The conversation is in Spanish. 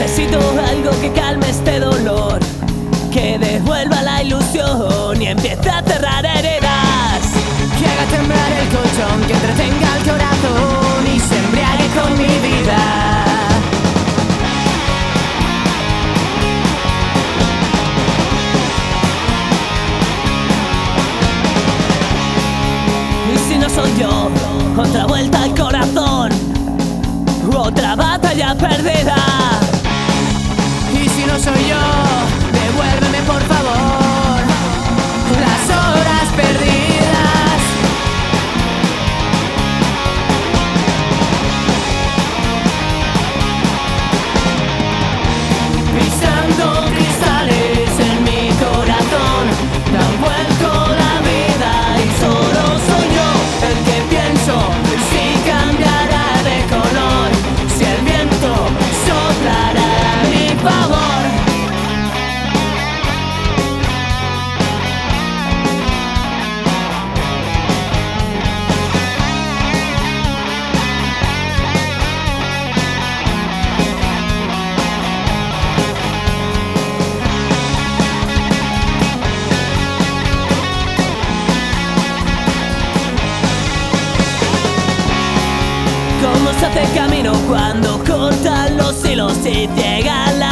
Necesito algo que calme este dolor, que devuelva la ilusión y empiece a cerrar heridas, que haga temblar el colchón, que entretenga el corazón y se embriague con mi vida. Y si no soy yo, otra vuelta al corazón, otra batalla perdida. Y si no soy yo, devuélveme por favor las horas perdidas. Pisando cristales en mi corazón, dan vuelco la vida y solo soy yo el que pienso si cambiará de color, si el viento soplará a mi favor. Cómo se hace camino cuando cortan los hilos y llega la